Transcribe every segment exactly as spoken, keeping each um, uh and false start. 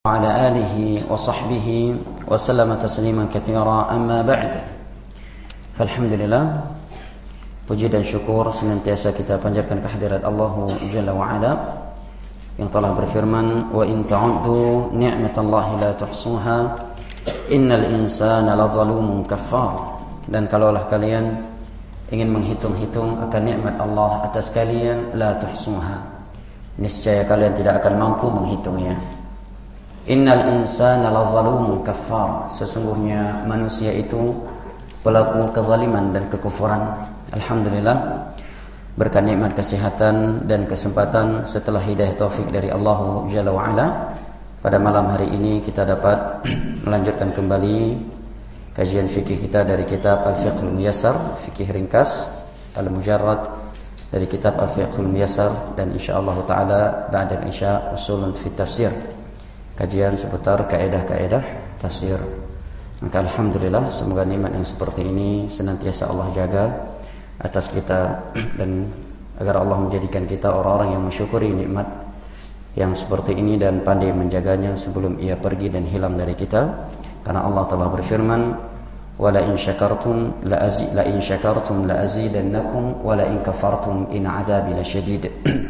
وعلى آله وصحبه وسلم تسليما كثيرا أما بعد فالحمدلillah, puji dan syukur senantiasa kita panjatkan kehadirat Allah Jalla wa Ala yang telah berfirman, wa in ta'uddu ni'matallahi la tuhsuha innal insana lazalumun kaffar. Dan kalaulah kalian ingin menghitung-hitung akan nikmat Allah atas kalian, la tuhsuha, niscaya kalian tidak akan mampu menghitungnya. Innal insana lazalumun kaffar, sesungguhnya manusia itu pelaku kezaliman dan kekufuran. Alhamdulillah, berkat nikmat kesehatan dan kesempatan setelah hidayah taufik dari Allah Jalla wa Ala, pada malam hari ini kita dapat melanjutkan kembali kajian fikih kita dari kitab Al-Fiqhul Muyassar, fikih ringkas Al-Mujarrad dari kitab Al-Fiqhul Muyassar, dan insyaallah taala ba'da al-isya usulun fi tafsir, kajian seputar kaedah-kaedah tafsir. Maka alhamdulillah, semoga nikmat yang seperti ini senantiasa Allah jaga atas kita, dan agar Allah menjadikan kita orang-orang yang mensyukuri nikmat yang seperti ini dan pandai menjaganya sebelum ia pergi dan hilang dari kita. Karena Allah telah berfirman, wala in syakartum la azi la in syakartum la azidannakum wala in kafartum in adzabi lasyadid.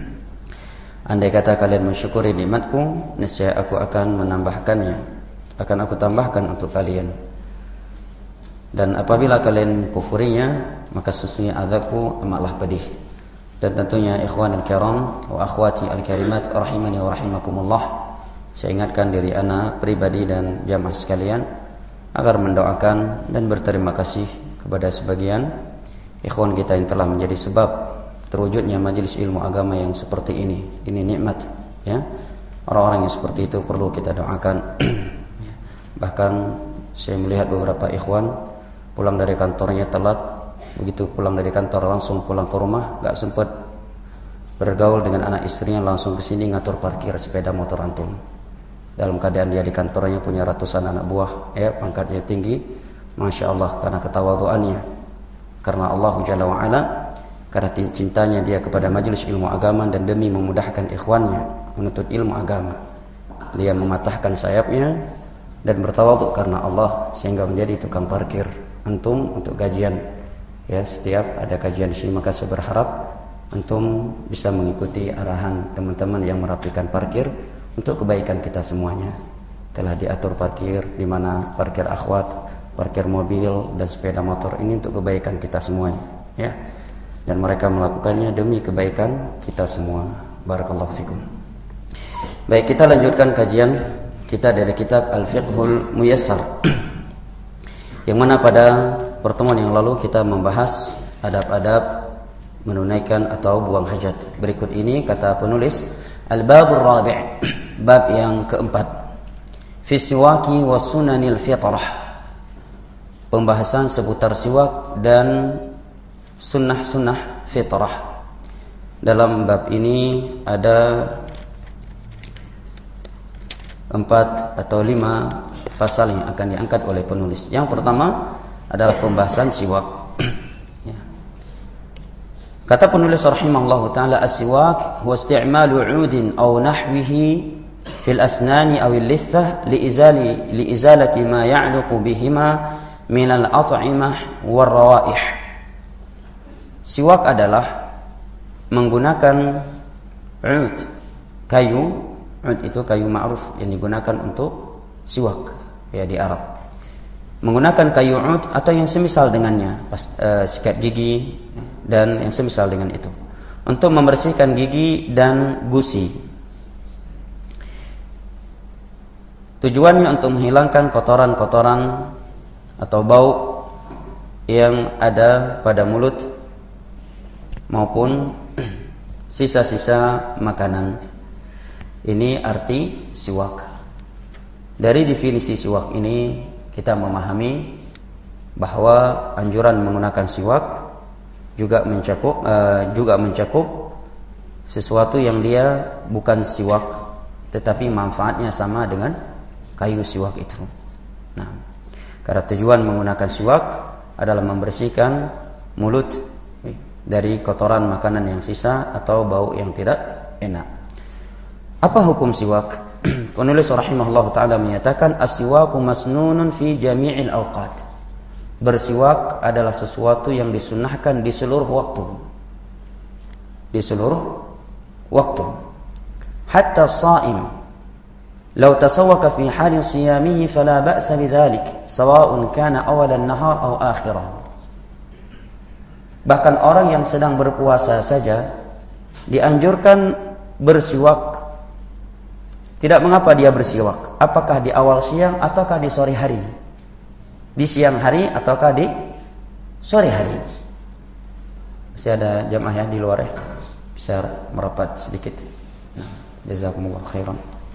Andai kata kalian mensyukuri nikmatku, niscaya aku akan menambahkannya, akan aku tambahkan untuk kalian. Dan apabila kalian kufurinya, maka sesungguhnya azabku amatlah pedih. Dan tentunya ikhwan al-kiram wa akhwati al-karimat rahimani wa rahimakumullah, saya ingatkan diri ana pribadi dan jamaah sekalian agar mendoakan dan berterima kasih kepada sebagian ikhwan kita yang telah menjadi sebab terwujudnya majelis ilmu agama yang seperti ini. Ini nikmat, ya. Orang-orang yang seperti itu perlu kita doakan. Bahkan saya melihat beberapa ikhwan pulang dari kantornya telat, begitu pulang dari kantor langsung pulang ke rumah, gak sempat bergaul dengan anak istrinya, langsung ke sini ngatur parkir sepeda motor antum. Dalam keadaan dia di kantornya punya ratusan anak buah, ya, pangkatnya tinggi, masya Allah, karena ketawadhuannya, karena Allah Jalla wa Ala, karena cintanya dia kepada majelis ilmu agama, dan demi memudahkan ikhwannya menuntut ilmu agama, dia mematahkan sayapnya dan bertawadhu karena Allah, sehingga menjadi tukang parkir antum untuk kajian. Ya, setiap ada kajian di sini, maka saya berharap antum bisa mengikuti arahan teman-teman yang merapikan parkir untuk kebaikan kita semuanya. Telah diatur parkir di mana parkir akhwat, parkir mobil dan sepeda motor ini untuk kebaikan kita semuanya, ya. Dan mereka melakukannya demi kebaikan kita semua. Barakallahu fikum. Baik, kita lanjutkan kajian kita dari kitab Al-Fiqhul Muyassar, yang mana pada pertemuan yang lalu kita membahas adab-adab menunaikan atau buang hajat. Berikut ini kata penulis, Al-Babur Rabi', bab yang keempat, fi siwaki wa sunanil fitrah, pembahasan seputar siwak dan sunnah-sunnah fitrah. Dalam bab ini ada empat atau lima pasal yang akan diangkat oleh penulis. Yang pertama adalah pembahasan siwak. Ya. Kata penulis rahimahullahu ta'ala, as-siwak huwa isti'malu 'udin aw nahwihi fil asnani aw al-lithah liizali liizalati ma ya'luqu bihima min al-at'imah war rawaih. Siwak adalah menggunakan ud, kayu. Ud itu kayu ma'ruf yang digunakan untuk siwak, ya, di Arab. Menggunakan kayu ud atau yang semisal dengannya, pas, uh, sikat gigi dan yang semisal dengan itu, untuk membersihkan gigi dan gusi. Tujuannya untuk menghilangkan kotoran-kotoran atau bau yang ada pada mulut maupun sisa-sisa makanan. Ini arti siwak. Dari definisi siwak ini kita memahami bahwa anjuran menggunakan siwak juga mencakup uh, juga mencakup sesuatu yang dia bukan siwak, tetapi manfaatnya sama dengan kayu siwak itu. Nah, karena tujuan menggunakan siwak adalah membersihkan mulut dari kotoran makanan yang sisa atau bau yang tidak enak. Apa hukum siwak? penulis rahimahullah ta'ala menyatakan as-siwaku masnunun fi jami'il awqat. Bersiwak adalah sesuatu yang disunnahkan di seluruh waktu. Di seluruh waktu. Hatta as-sha'im law tasawwaka fi hali siyamihi fala ba'sa bidzalik, sawa'un kana awal an-nahar aw akhirah. Bahkan orang yang sedang berpuasa saja dianjurkan bersiwak. Tidak mengapa dia bersiwak, apakah di awal siang ataukah di sore hari, di siang hari ataukah di sore hari. Masih ada jamaah ya di luar ya, bisa merapat sedikit. Nah, jazakumullah khairan.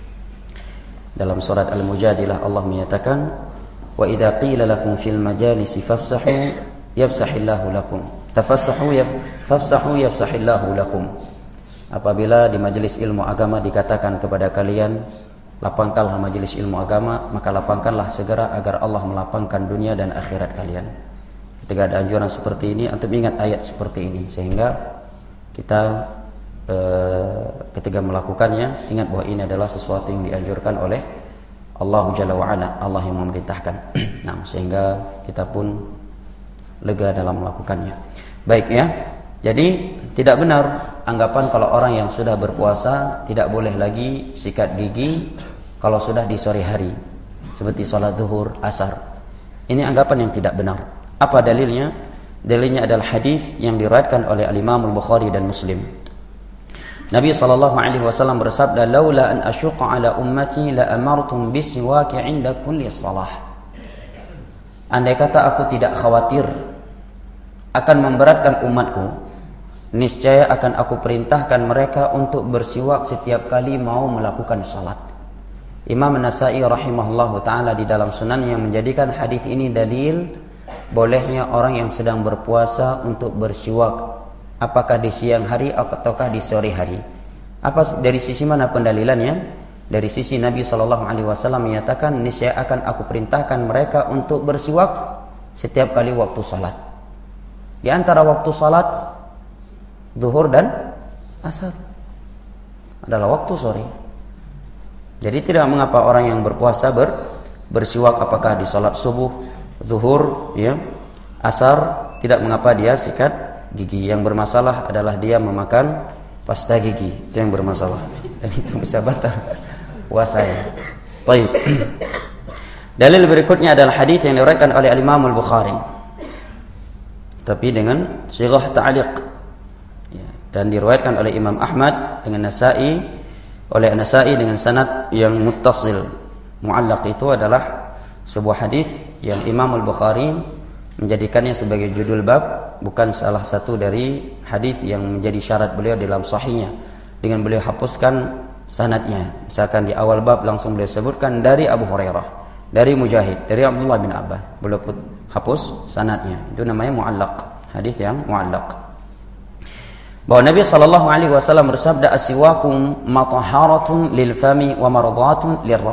Dalam surat Al-Mujadilah Allah menyatakan, wa idza qila lakum fil majalisi fafsahu yafsahillahu lakum, tafassahu yafsahu yafsahillahu lakum. Apabila di majelis ilmu agama dikatakan kepada kalian, lapangkanlah majelis ilmu agama, maka lapangkanlah segera agar Allah melapangkan dunia dan akhirat kalian. Ketika ada anjuran seperti ini, antum ingat ayat seperti ini, sehingga kita e, ketika melakukannya ingat bahwa ini adalah sesuatu yang dianjurkan oleh Allah Jalla wa'ala, Allah yang memerintahkan. Nah, sehingga kita pun lega dalam melakukannya. Baik ya. Jadi tidak benar anggapan kalau orang yang sudah berpuasa tidak boleh lagi sikat gigi kalau sudah di sore hari, seperti sholat zuhur, asar. Ini anggapan yang tidak benar. Apa dalilnya? Dalilnya adalah hadis yang diriwayatkan oleh Al-Imam Al-Bukhari dan Muslim. Nabi sallallahu alaihi wasallam bersabda, "Laula an asyqa ala ummati la amartum bisiwaki 'inda kulli shalah." Andai kata aku tidak khawatir akan memberatkan umatku, niscaya akan aku perintahkan mereka untuk bersiwak setiap kali mau melakukan salat. Imam An-Nasa'i rahimahullahu ta'ala di dalam sunannya menjadikan hadis ini dalil bolehnya orang yang sedang berpuasa untuk bersiwak, apakah di siang hari ataukah di sore hari. Apa dari sisi mana pendalilannya? Dari sisi Nabi sallallahu alaihi wasallam menyatakan, niscaya akan aku perintahkan mereka untuk bersiwak setiap kali waktu salat. Di antara waktu salat zuhur dan asar adalah waktu sore. Jadi tidak mengapa orang yang berpuasa ber, bersiwak apakah di salat subuh, zuhur, ya, asar, tidak mengapa dia sikat gigi. Yang bermasalah adalah dia memakan pasta gigi, itu yang bermasalah. Dan itu bisa batal puasanya. Baik. Dalil berikutnya adalah hadis yang diriwayatkan oleh Al-Imam Al-Bukhari, tapi dengan sighah ta'liq, ya, dan diriwayatkan oleh Imam Ahmad dengan Nasa'i, oleh Nasa'i dengan sanad yang muttasil. Mu'allaq itu adalah sebuah hadis yang Imam Al-Bukhari menjadikannya sebagai judul bab, bukan salah satu dari hadis yang menjadi syarat beliau dalam sahihnya, dengan beliau hapuskan sanadnya. Misalkan di awal bab langsung beliau sebutkan dari Abu Hurairah, dari Mujahid, dari Abdullah bin Abbas, beliau pun hapus sanadnya. Itu namanya mu'allaq, hadis yang mu'allaq. Bahwa Nabi sallallahu alaihi wasallam bersabda, "As-siwakum matahharatun lil fami wa maradhatun lirrah."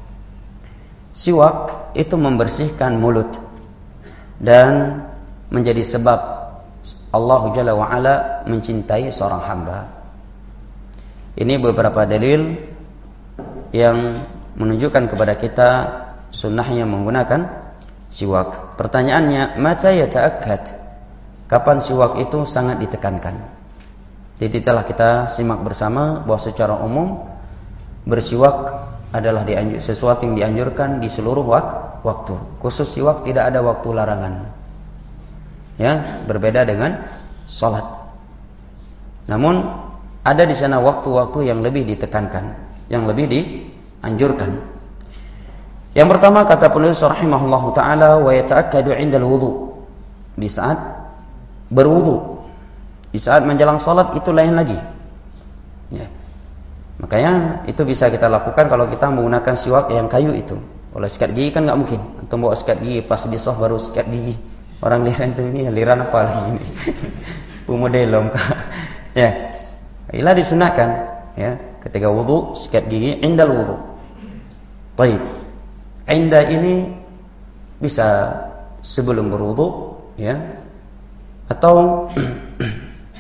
Siwak itu membersihkan mulut dan menjadi sebab Allah Jalla wa Ala mencintai seorang hamba. Ini beberapa dalil yang menunjukkan kepada kita sunnahnya menggunakan siwak. Pertanyaannya, mata yata'akkad? Kapan siwak itu sangat ditekankan? Jadi telah kita simak bersama bahwa secara umum bersiwak adalah dianjur, sesuatu yang dianjurkan di seluruh wak, waktu. Khusus siwak tidak ada waktu larangan. Ya, berbeda dengan salat. Namun ada di sana waktu-waktu yang lebih ditekankan, yang lebih dianjurkan. Yang pertama kata penulis rahimahullahu taala, wa yata'akkadu 'indal wudu. Di saat berwudu. Di saat menjelang salat itu lain lagi. Ya. Makanya itu bisa kita lakukan kalau kita menggunakan siwak yang kayu itu. Kalau sikat gigi kan nggak mungkin. Antum bawa sikat gigi pas di soh baru sikat gigi. Orang liran itu ini liran apa lagi ini? Pemodelom. Ya. Inilah disunahkan, ya, ketika wudu sikat gigi indal wudu. Baik. Inda ini bisa sebelum berwudu, ya. Atau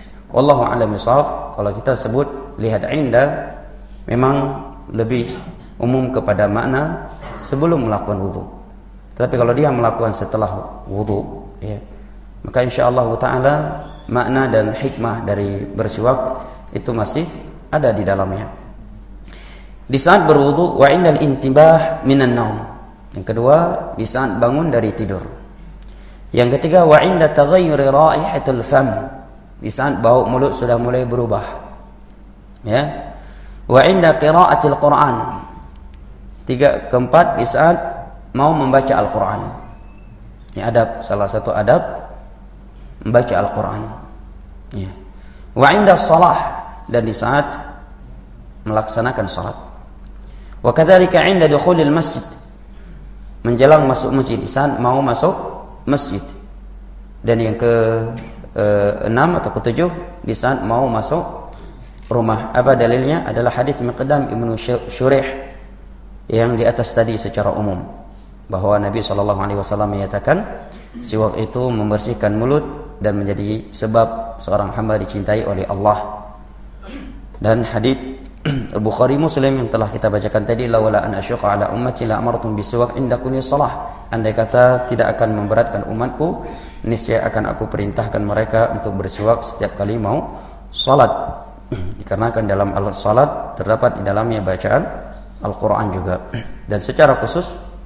wallahu a'lam bishawab, kalau kita sebut lihat inda memang lebih umum kepada makna sebelum melakukan wudu. Tapi kalau dia melakukan setelah wudu, ya, maka insyaallah taala makna dan hikmah dari bersiwak itu masih ada di dalamnya. Di saat berwudu wa indal intibah minan naum. Yang kedua, di saat bangun dari tidur. Yang ketiga, wa inda taghayyuri raihatul fam. Di saat bau mulut sudah mulai berubah. Ya. Wa inda qiraatil Qur'an. Tiga keempat di saat mau membaca Al-Qur'an. Ini adab, salah satu adab membaca Al-Qur'an. Ya. Wa inda shalah, dan di saat melaksanakan salat. Wa kadzalika inda dukhulil masjid, menjelang masuk masjid, di saat mau masuk masjid. Dan yang ke eh, enam atau ketujuh di saat mau masuk rumah. Apa dalilnya? Adalah hadis Miqdam Ibnu Syurih yang di atas tadi secara umum, bahwa Nabi sallallahu alaihi wasallam menyatakan siwak itu membersihkan mulut dan menjadi sebab seorang hamba dicintai oleh Allah. Dan hadis Bukhari Muslim yang telah kita bacakan tadi, lawala an asyqa ala ummati la amartum bisiwak inda kulli shalah. Andai kata tidak akan memberatkan umatku, niscaya akan aku perintahkan mereka untuk bersiwak setiap kali mau salat. Dikarenakan dalam salat terdapat di dalamnya bacaan Al-Quran juga. Dan secara khusus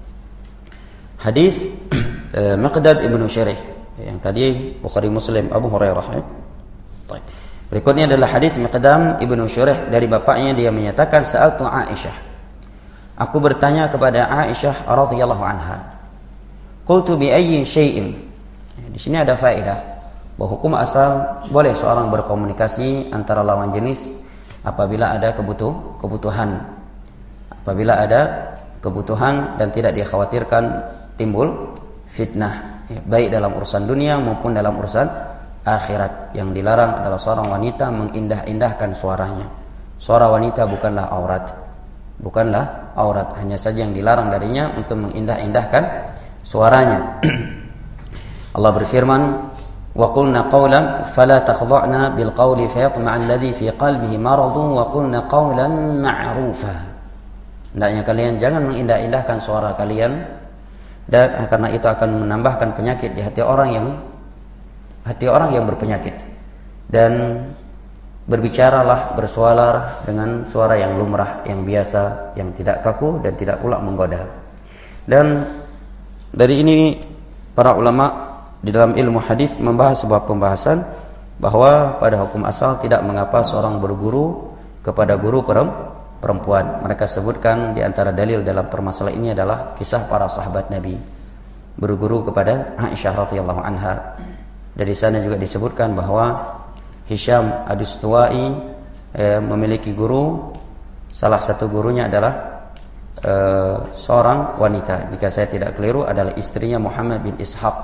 hadis eh, Miqdad Ibnu Syurih yang tadi Bukhari Muslim Abu Hurairah, ya. Baik. Berikutnya adalah hadis Miqdam Ibnu Syurih dari bapaknya, dia menyatakan sa'altu Aisyah, aku bertanya kepada Aisyah radhiyallahu anha, qultu bi ayyi syai'in. Di sini ada faedah bahwa hukum asal boleh seorang berkomunikasi antara lawan jenis apabila ada kebutuh kebutuhan. Apabila ada kebutuhan dan tidak dikhawatirkan timbul fitnah, ya, baik dalam urusan dunia maupun dalam urusan akhirat. Yang dilarang adalah seorang wanita mengindah-indahkan suaranya. Suara wanita bukanlah aurat, bukanlah aurat. Hanya saja yang dilarang darinya untuk mengindah-indahkan suaranya. Allah berfirman, wa qulna qawlan fala takhdha'na bil qawli fayatma'a alladhi fi qalbihi maradun wa qulna qawlan ma'rufa. Hendaknya kalian jangan mengindah-indahkan suara kalian, dan karena itu akan menambahkan penyakit di hati orang yang hati orang yang berpenyakit. Dan berbicaralah, bersuara dengan suara yang lumrah, yang biasa, yang tidak kaku dan tidak pula menggoda. Dan dari ini para ulama di dalam ilmu hadis membahas sebuah pembahasan bahwa pada hukum asal tidak mengapa seorang berguru kepada guru perempuan. Mereka sebutkan di antara dalil dalam permasalahan ini adalah kisah para sahabat Nabi berguru kepada Aisyah radhiyallahu anha. Dari sana juga disebutkan bahwa Hisham Ad-Dustuwai eh, memiliki guru, salah satu gurunya adalah eh, seorang wanita. Jika saya tidak keliru adalah istrinya Muhammad bin Ishaq.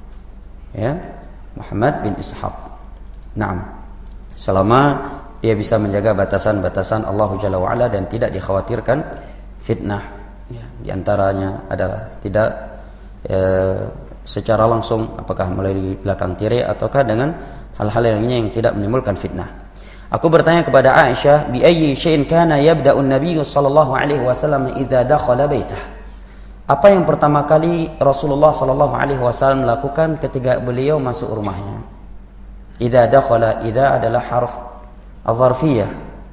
Ya, Muhammad bin Ishaq. Naam. Selama dia bisa menjaga batasan-batasan Allah Jalla wa'ala dan tidak dikhawatirkan fitnah, ya, di antaranya adalah tidak e, secara langsung, apakah melalui belakang tirai ataukah dengan hal-hal lainnya yang tidak menimbulkan fitnah. Aku bertanya kepada Aisyah, bi ayyi syai'in kana yabda'u an-nabiy sallallahu alaihi wasallam idza dakhala baitah. Apa yang pertama kali Rasulullah sallallahu alaihi wasallam lakukan ketika beliau masuk rumahnya? Idza dakhala, idza adalah harf الظرفية.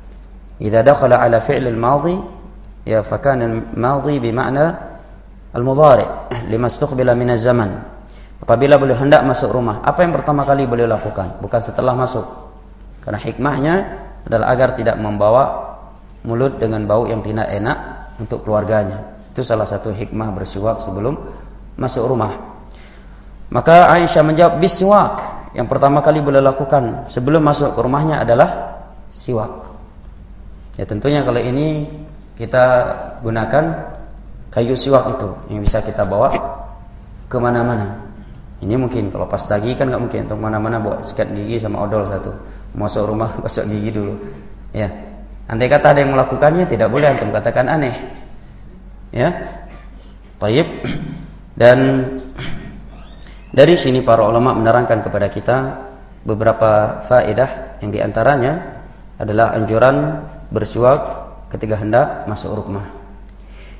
إذا دخل على فعل الماضي يا فكان الماضي بمعنى المضارع لما استقبل من الزمن. Apabila beliau hendak masuk rumah, apa yang pertama kali beliau lakukan? Bukan setelah masuk. Karena hikmahnya adalah agar tidak membawa mulut dengan bau yang tidak enak untuk keluarganya. Itu salah satu hikmah bersiwak sebelum masuk rumah. Maka Aisyah menjawab, biswak. Yang pertama kali beliau lakukan sebelum masuk ke rumahnya adalah siwak. Ya, tentunya kalau ini kita gunakan kayu siwak itu yang bisa kita bawa kemana-mana. Ini mungkin kalau pas lagi kan nggak mungkin untuk mana-mana bawa sikat gigi sama odol satu. Masuk rumah gosok gigi dulu. Ya, andai kata ada yang melakukannya tidak boleh antum katakan aneh. Ya, baik. Dan dari sini para ulama menerangkan kepada kita beberapa faedah, yang diantaranya adalah anjuran bersiwak ketika hendak masuk rumah.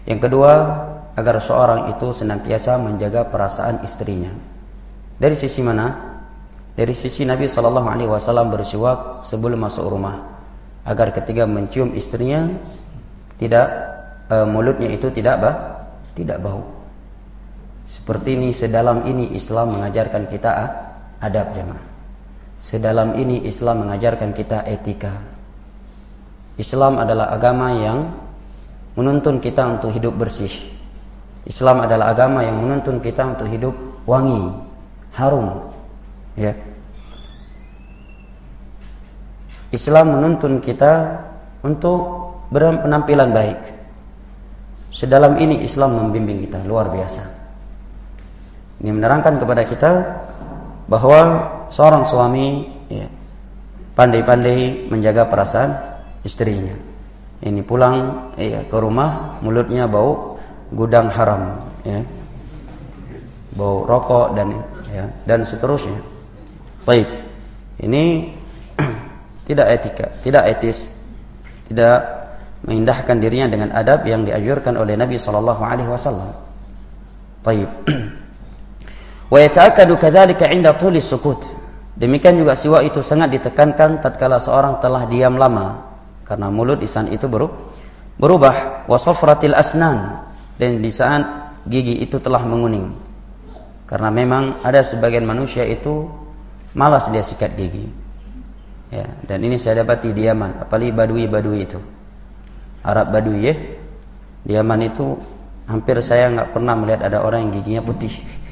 Yang kedua, agar seorang itu senantiasa menjaga perasaan istrinya. Dari sisi mana? Dari sisi Nabi shallallahu alaihi wasallam bersiwak sebelum masuk rumah, agar ketika mencium istrinya tidak e, mulutnya itu tidak bah, tidak bau. Seperti ini, sedalam ini Islam mengajarkan kita ah, adab jemaah. Sedalam ini Islam mengajarkan kita etika. Islam adalah agama yang menuntun kita untuk hidup bersih. Islam adalah agama yang menuntun kita untuk hidup wangi, harum. Ya. Islam menuntun kita untuk berpenampilan baik. Sedalam ini Islam membimbing kita luar biasa. Ini menerangkan kepada kita bahwa seorang suami ya, pandai-pandai menjaga perasaan istrinya. Ini pulang ya, ke rumah mulutnya bau gudang haram, ya, bau rokok dan ya, dan seterusnya. Baik, ini tidak etika, tidak etis, tidak mengindahkan dirinya dengan adab yang dianjurkan oleh Nabi sallallahu alaihi wasallam. Baik. Wa yata'akkadu kadzalika 'inda tuli sukut. Demikian juga siwak itu sangat ditekankan tatkala seorang telah diam lama, karena mulut di saat itu berubah. Wa safratil asnan, dan di saat gigi itu telah menguning. Karena memang ada sebagian manusia itu malas dia sikat gigi. Ya, dan ini saya dapati di Yaman, apalagi Badui-Badui itu. Arab Badui ya. Di Yaman itu hampir saya enggak pernah melihat ada orang yang giginya putih.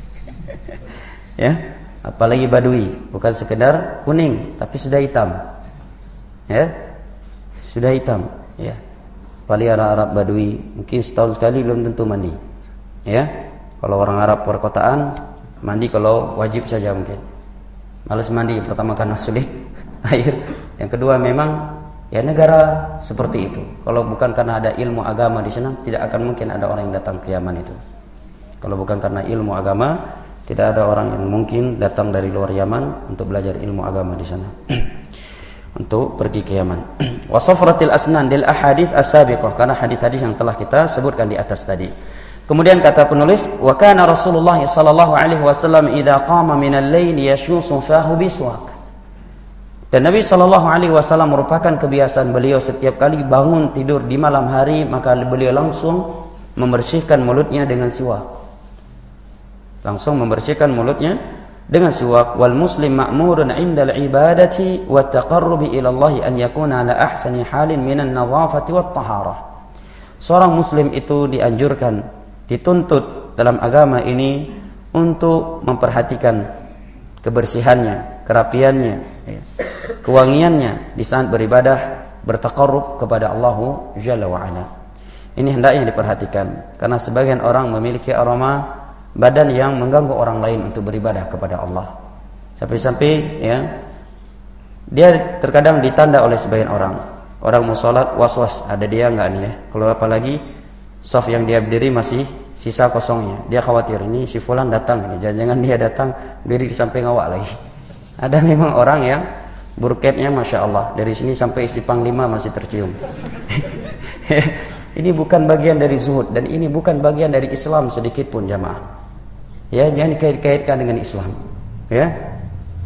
Ya, apalagi Badui, bukan sekedar kuning tapi sudah hitam. Ya. Sudah hitam, ya. Apalagi Arab Badui, mungkin setahun sekali belum tentu mandi. Ya. Kalau orang Arab perkotaan mandi kalau wajib saja mungkin. Malas mandi, pertama karena sulit air, yang kedua memang ya negara seperti itu. Kalau bukan karena ada ilmu agama di sana, tidak akan mungkin ada orang yang datang ke Yaman itu. Kalau bukan karena ilmu agama, tidak ada orang yang mungkin datang dari luar Yaman untuk belajar ilmu agama di sana. Untuk pergi ke Yaman. Wa safratil asnan lil ahadits as-sabiqah, karena hadis-hadis yang telah kita sebutkan di atas tadi. Kemudian kata penulis, wa kana Rasulullah sallallahu alaihi wasallam idza qama min al-lail yashusu fahu biswak. Dan Nabi sallallahu alaihi wasallam merupakan kebiasaan beliau setiap kali bangun tidur di malam hari, maka beliau langsung membersihkan mulutnya dengan siwak. Langsung membersihkan mulutnya dengan siwak. Wal muslim ma'murun 'inda al-ibadati wa taqarrubi ila Allah an yakuna ala ahsani halin minan nadhafati wat taharah. Seorang muslim itu dianjurkan, dituntut dalam agama ini untuk memperhatikan kebersihannya, kerapiannya, kewangiannya di saat beribadah, bertaqarrub kepada Allah Jalla wa Ala. Ini hendaknya diperhatikan, karena sebagian orang memiliki aroma badan yang mengganggu orang lain untuk beribadah kepada Allah. Sampai-sampai ya, dia terkadang ditanda oleh sebagian orang. Orang mau sholat was-was, ada dia enggak nih ya. Kalau apalagi saf yang dia berdiri masih sisa kosongnya, dia khawatir ini si fulan datang ini, jangan-jangan dia datang berdiri di samping awak lagi. Ada memang orang yang burketnya masya Allah, dari sini sampai isi panglima masih tercium. Ini bukan bagian dari zuhud, dan ini bukan bagian dari Islam sedikit pun jamaah. Ya, jangan dikait-kaitkan dengan Islam. Ya.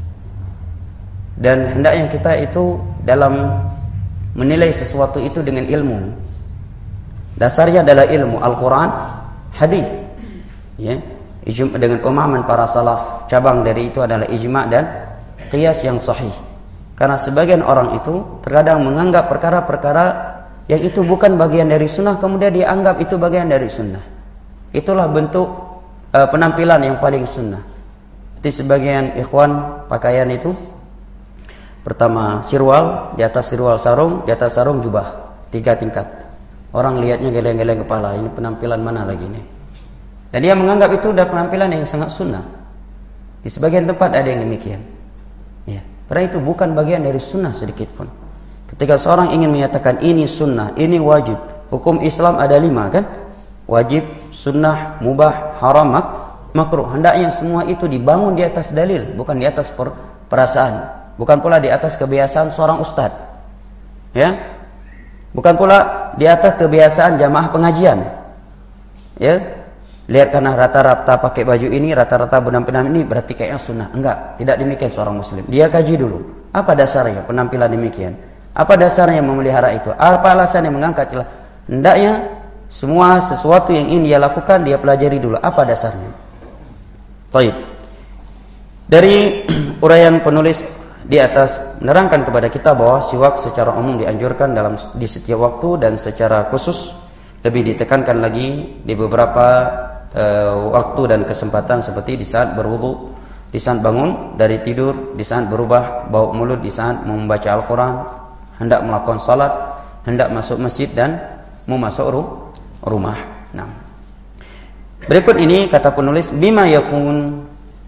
Dan hendaknya kita itu dalam menilai sesuatu itu dengan ilmu. Dasarnya adalah ilmu Al-Quran, hadis. Ya, ijma' dengan pemahaman para salaf. Cabang dari itu adalah ijma' dan qiyas yang sahih. Karena sebagian orang itu terkadang menganggap perkara-perkara yang itu bukan bagian dari sunnah, kemudian dianggap itu bagian dari sunnah. Itulah bentuk uh, penampilan yang paling sunnah. Seperti sebagian ikhwan pakaian itu, pertama sirwal, di atas sirwal sarung, di atas sarung jubah, tiga tingkat. Orang lihatnya geleng-geleng kepala, ini penampilan mana lagi nih? Dan dia menganggap itu adalah penampilan yang sangat sunnah. Di sebagian tempat ada yang demikian. Ya, karena itu bukan bagian dari sunnah sedikit pun. Ketika seorang ingin menyatakan ini sunnah, ini wajib. Hukum Islam ada lima kan? Wajib, sunnah, mubah, haram, mak, makruh. Hendaknya semua itu dibangun di atas dalil, bukan di atas per, perasaan. Bukan pula di atas kebiasaan seorang ustadz. Ya? Bukan pula di atas kebiasaan jamaah pengajian. Ya, lihat karena rata-rata pakai baju ini, rata-rata benang-benang ini berarti kayaknya sunnah. Enggak, tidak demikian seorang muslim. Dia kaji dulu. Apa dasarnya penampilan demikian? Apa dasarnya memelihara itu? Apa alasannya mengangkat celah? Hendaknya semua sesuatu yang ingin dia lakukan dia pelajari dulu. Apa dasarnya? Baik. Dari uraian penulis di atas menerangkan kepada kita bahwa siwak secara umum dianjurkan dalam di setiap waktu dan secara khusus lebih ditekankan lagi di beberapa uh, waktu dan kesempatan seperti di saat berwudu, di saat bangun dari tidur, di saat berubah bau mulut, di saat membaca Al-Quran, hendak melakukan salat, hendak masuk masjid dan mau masuk ru- rumah. Nah, berikut ini kata penulis, bima yakun,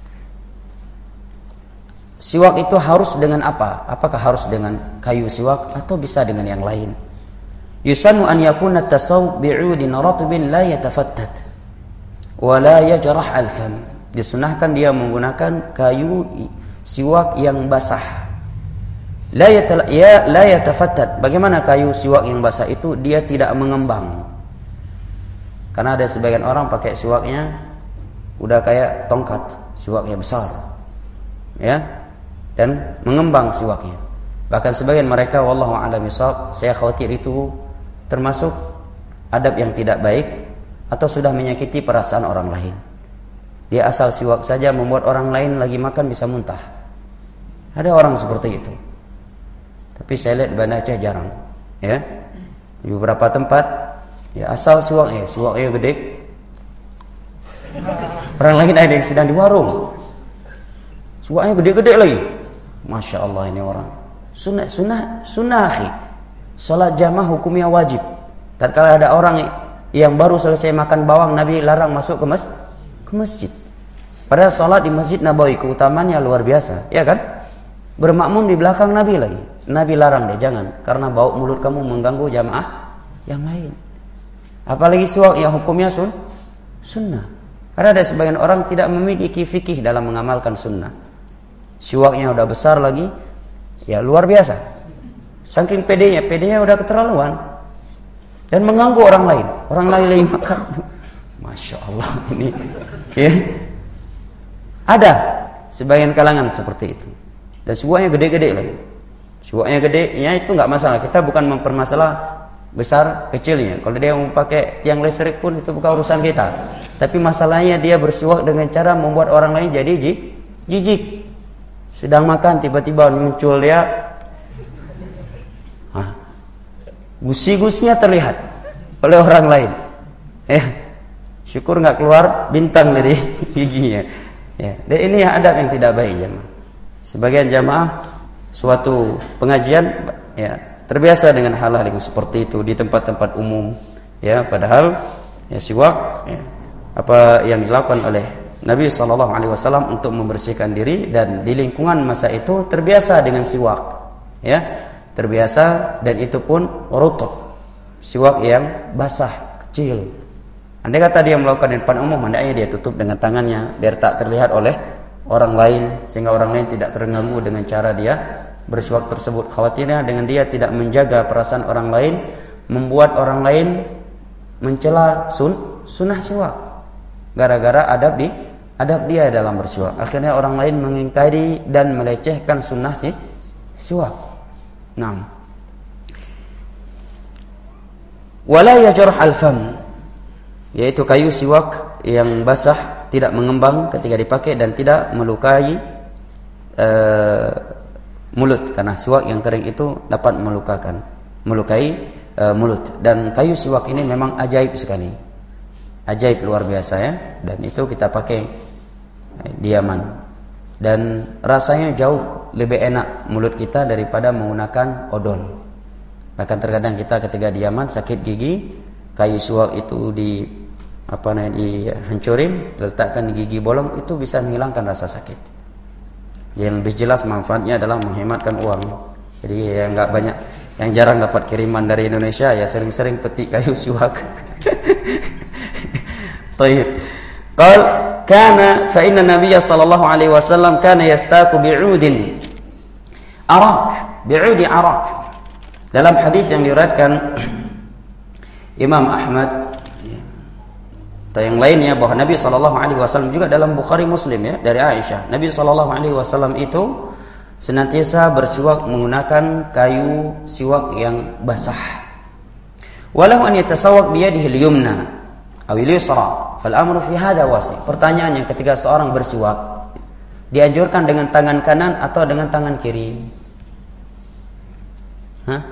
siwak itu harus dengan apa? Apakah harus dengan kayu siwak atau bisa dengan yang lain? Yusannu an yakuna at-tasawwub bi'udin ratbin la yatafattat wa la yajrah al-fam. Disunahkan dia menggunakan kayu siwak yang basah. La yata ya la yatafattat. Bagaimana kayu siwak yang basah itu? Dia tidak mengembang. Karena ada sebagian orang pakai siwaknya udah kayak tongkat, siwaknya besar. Ya. Dan mengembang siwaknya. Bahkan sebagian mereka wallahu a'lam bishawab, saya khawatir itu termasuk adab yang tidak baik atau sudah menyakiti perasaan orang lain. Dia asal siwak saja membuat orang lain lagi makan bisa muntah. Ada orang seperti itu. Tapi saya lihat Banda Aceh jarang, ya. Di beberapa tempat ya asal siwaknya, siwaknya gede. Orang lain ada yang sedang di warung. Siwaknya gede-gede lagi. Masya Allah ini orang. Sunnah, sunnah, sunnah akhi. Salat jamaah hukumnya wajib. Tatkala ada orang yang baru selesai makan bawang, Nabi larang masuk ke, mas, ke masjid. Padahal salat di Masjid Nabawi keutamaannya luar biasa, ya kan? Bermakmum di belakang Nabi lagi. Nabi larang deh, jangan, karena bau mulut kamu mengganggu jamaah yang lain. Apalagi siwak yang hukumnya sun, sunnah. Karena ada sebagian orang tidak memiliki fikih dalam mengamalkan sunnah. Siwaknya udah besar lagi, ya luar biasa. Saking pedenya, pedenya udah keterlaluan dan mengganggu orang lain. Orang lain lagi makan. Masya Allah ini, ya. Ada sebagian kalangan seperti itu. Dan siwaknya gede-gede lagi. Siwaknya gede, ya itu nggak masalah. Kita bukan mempermasalah besar kecilnya. Kalau dia mau pakai tiang listrik pun itu bukan urusan kita. Tapi masalahnya dia bersiwak dengan cara membuat orang lain jadi jijik. Sedang makan tiba-tiba muncul dia, Hah? gusi-gusinya terlihat oleh orang lain. Eh, syukur nggak keluar bintang dari giginya. Ya, dan ini adab yang tidak baik jemaah. Sebagian jamaah suatu pengajian ya terbiasa dengan hal-hal yang seperti itu di tempat-tempat umum. Ya, padahal ya siwak ya, apa yang dilakukan oleh Nabi shallallahu alaihi wasallam untuk membersihkan diri dan di lingkungan masa itu terbiasa dengan siwak, ya terbiasa dan itu pun rutub, siwak yang basah kecil. Andai kata dia melakukan di depan umum, hendaknya dia tutup dengan tangannya biar tak terlihat oleh orang lain sehingga orang lain tidak terganggu dengan cara dia bersiwak tersebut. Khawatirnya dengan dia tidak menjaga perasaan orang lain membuat orang lain mencela sun, sunnah siwak gara-gara adab di adab dia dalam bersiwak. Akhirnya orang lain mengingkari dan melecehkan sunnah si siwak. Naam. Wala yajrah al-fam, yaitu kayu siwak yang basah tidak mengembang ketika dipakai dan tidak melukai uh, mulut, karena siwak yang kering itu dapat melukakan melukai uh, mulut. Dan kayu siwak ini memang ajaib sekali, ajaib luar biasa ya. Dan itu kita pakai di Yaman dan rasanya jauh lebih enak mulut kita daripada menggunakan odol. Bahkan terkadang kita ketika di Yaman sakit gigi, kayu siwak itu di apa namanya dihancurin, letakkan di gigi bolong, itu bisa menghilangkan rasa sakit. Yang lebih jelas manfaatnya adalah menghematkan uang. Jadi ya nggak banyak, yang jarang dapat kiriman dari Indonesia ya sering-sering petik kayu siwak. Taib. Qal kana fa inna Nabiy sallallahu alaihi wasallam kana yastaqu bi'udin arak, bi'udi arak. Dalam hadis yang diriwayatkan Imam Ahmad Atau yang lainnya bahwa Nabi shallallahu alaihi wasallam juga dalam Bukhari Muslim ya dari Aisyah, Nabi shallallahu alaihi wasallam itu senantiasa bersiwak menggunakan kayu siwak yang basah. Walau an yatasawwak biyadihi al-yumna aw al-yusra, fal amru fi hadha wasi. Pertanyaannya, ketika seorang bersiwak, dianjurkan dengan tangan kanan atau dengan tangan kiri? Hah?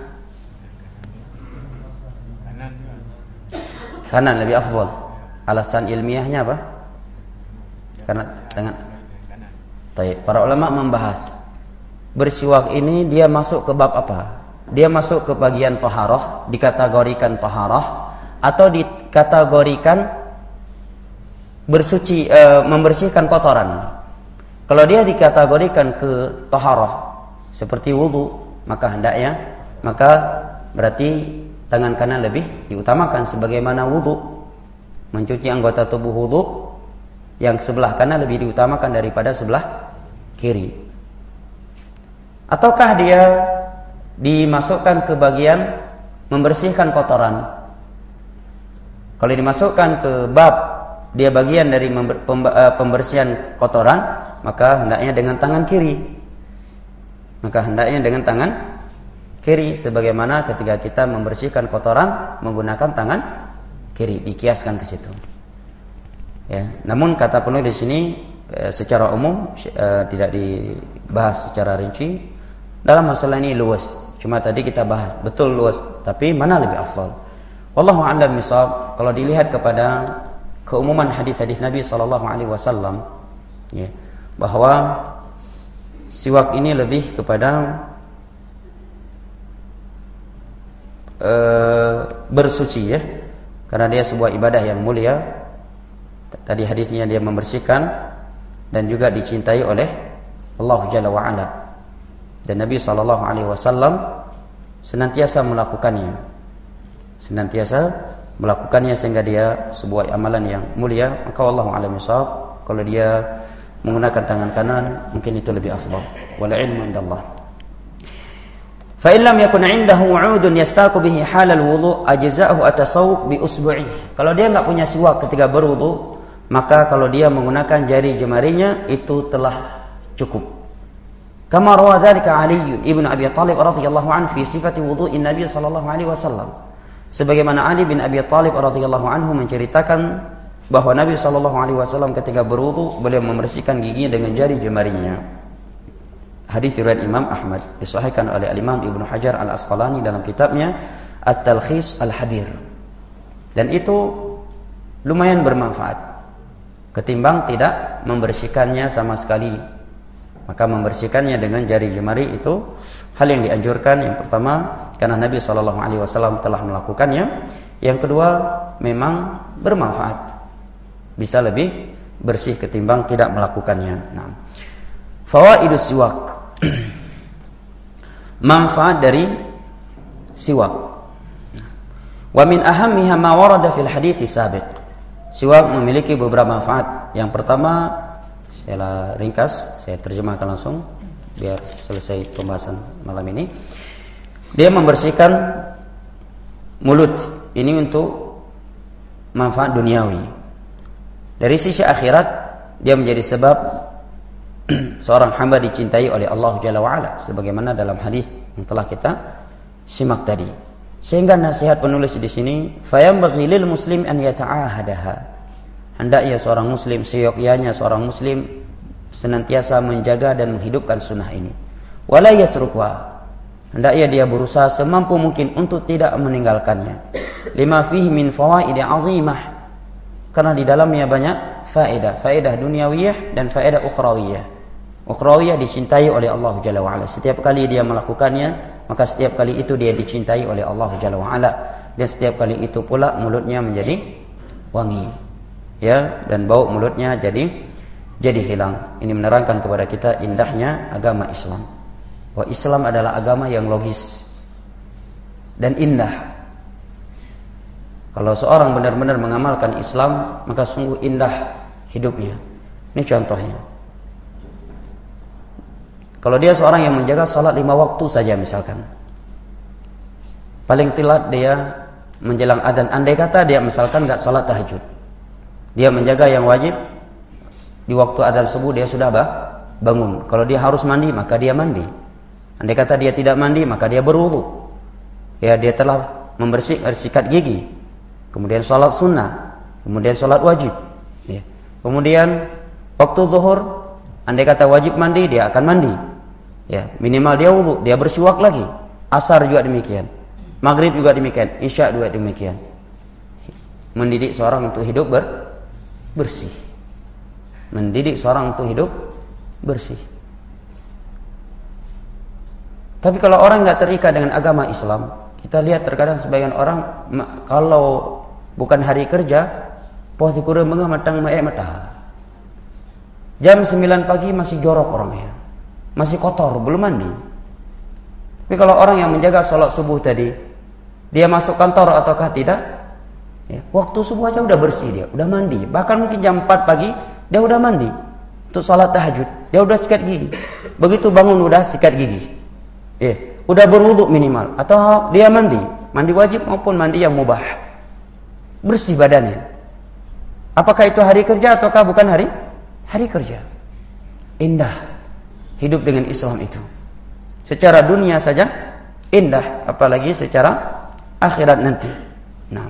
Kanan lebih afdal. Alasan ilmiahnya apa? Karena dengan Taib. Para ulama membahas bersiwak ini dia masuk ke bab apa? Dia masuk ke bagian taharah, dikategorikan taharah, atau dikategorikan bersuci, e, membersihkan kotoran. Kalau dia dikategorikan ke taharah seperti wudu, maka hendaknya maka berarti tangan kanan lebih diutamakan sebagaimana wudu. Mencuci anggota tubuh wudu, yang sebelah kanan lebih diutamakan daripada sebelah kiri. Ataukah dia dimasukkan ke bagian membersihkan kotoran? Kalau dimasukkan ke bab dia bagian dari pembersihan kotoran, maka hendaknya dengan tangan kiri. Maka hendaknya dengan tangan kiri, sebagaimana ketika kita membersihkan kotoran menggunakan tangan kiri, dikiaskan ke situ. Ya, namun kata penulis di sini e, secara umum e, tidak dibahas secara rinci. Dalam masalah ini luas. Cuma tadi kita bahas betul luas, tapi mana lebih afdal? Wallahu a'lam bishawab. Kalau dilihat kepada keumuman hadis-hadis Nabi sallallahu alaihi wasallam, ya, bahwa siwak ini lebih kepada e, bersuci ya. Karena dia sebuah ibadah yang mulia. Tadi hadisnya dia membersihkan dan juga dicintai oleh Allah Jalla wa Ala. Dan Nabi sallallahu alaihi wasallam senantiasa melakukannya. Senantiasa melakukannya sehingga dia sebuah amalan yang mulia. Maka wallahu a'lam bishawab, kalau dia menggunakan tangan kanan mungkin itu lebih afdal. Wal ilmu indallah. Fa in lam yakun 'indahu 'udun yastaku bihi halal wudu ajza'ahu atasawwuk bi usbu'ihi. Kalau dia enggak punya siwak ketika berwudu, maka kalau dia menggunakan jari jemarinya itu telah cukup. Kama rawa dzalika Ali ibn Abi Thalib radhiyallahu anhu fi sifati wudu'in Nabi sallallahu alaihi wasallam. Sebagaimana Ali bin Abi Thalib radhiyallahu anhu menceritakan bahwa Nabi sallallahu alaihi wasallam ketika berwudu beliau membersihkan giginya dengan jari jemarinya. Hadis riwayat Imam Ahmad, disahihkan oleh Imam Ibnu Hajar Al-Asqalani dalam kitabnya At-Talkhis Al-Habir. Dan itu lumayan bermanfaat ketimbang tidak membersihkannya sama sekali. Maka membersihkannya dengan jari jemari itu hal yang dianjurkan. Yang pertama, karena Nabi shallallahu alaihi wasallam telah melakukannya. Yang kedua, memang bermanfaat, bisa lebih bersih ketimbang tidak melakukannya. Nah, fawaidus siwak. Manfaat dari siwak. Wa min ahammiha ma warada fil hadits sabiq. Siwak memiliki beberapa manfaat. Yang pertama, saya ringkas, saya terjemahkan langsung biar selesai pembahasan malam ini. Dia membersihkan mulut. Ini untuk manfaat duniawi. Dari sisi akhirat, dia menjadi sebab seorang hamba dicintai oleh Allah Jalla wa'ala, sebagaimana dalam hadis yang telah kita simak tadi. Sehingga nasihat penulis di sini, fayambaghi lil muslim an yata'ahadaha. Hendaknya seorang muslim, seyogyanya seorang muslim senantiasa menjaga dan menghidupkan sunnah ini. Wala yatrukwa. Hendaknya dia berusaha semampu mungkin untuk tidak meninggalkannya. Lima fihi min fawaidi 'azimah. Karena di dalamnya banyak faedah, faedah duniawiyah dan faedah ukhrawiyah. Ukhrawiyah dicintai oleh Allah Jalla wa'ala. Setiap kali dia melakukannya, maka setiap kali itu dia dicintai oleh Allah Jalla wa'ala. Dan setiap kali itu pula mulutnya menjadi wangi, ya, dan bau mulutnya jadi jadi hilang. Ini menerangkan kepada kita indahnya agama Islam. Bahwa Islam adalah agama yang logis dan indah. Kalau seorang benar-benar mengamalkan Islam, maka sungguh indah hidupnya. Ini contohnya. Kalau dia seorang yang menjaga salat lima waktu saja misalkan, paling telat dia menjelang adzan. Andai kata dia misalkan enggak salat tahajud, Dia menjaga yang wajib, di waktu adzan subuh dia sudah bangun. Kalau dia harus mandi, maka dia mandi. Andai kata dia tidak mandi, maka dia berwudu. Ya, dia telah membersihkan sikat gigi. Kemudian sholat sunnah, kemudian sholat wajib. Ya. Kemudian waktu zuhur, andai kata wajib mandi, dia akan mandi. Ya, minimal dia wudu, dia bersiwak lagi. Asar juga demikian. Maghrib juga demikian, isya juga demikian. Mendidik seorang untuk hidup ber, bersih. Mendidik seorang untuk hidup bersih. Tapi kalau orang nggak terikat dengan agama Islam, kita lihat terkadang sebagian orang kalau bukan hari kerja, posisi kurang mengamatang mae mata. Jam sembilan pagi masih jorok orangnya, masih kotor, belum mandi. Tapi kalau orang yang menjaga sholat subuh tadi, dia masuk kantor ataukah tidak? Ya, waktu subuh aja udah bersih dia, udah mandi. Bahkan mungkin jam empat pagi dia udah mandi untuk sholat tahajud. Dia udah sikat gigi. Begitu bangun udah sikat gigi. Ya, udah berwudu minimal atau dia mandi, mandi wajib maupun mandi yang mubah. Bersih badannya. Apakah itu hari kerja ataukah bukan hari? Hari kerja. Indah hidup dengan Islam itu. Secara dunia saja indah, apalagi secara akhirat nanti. Nah.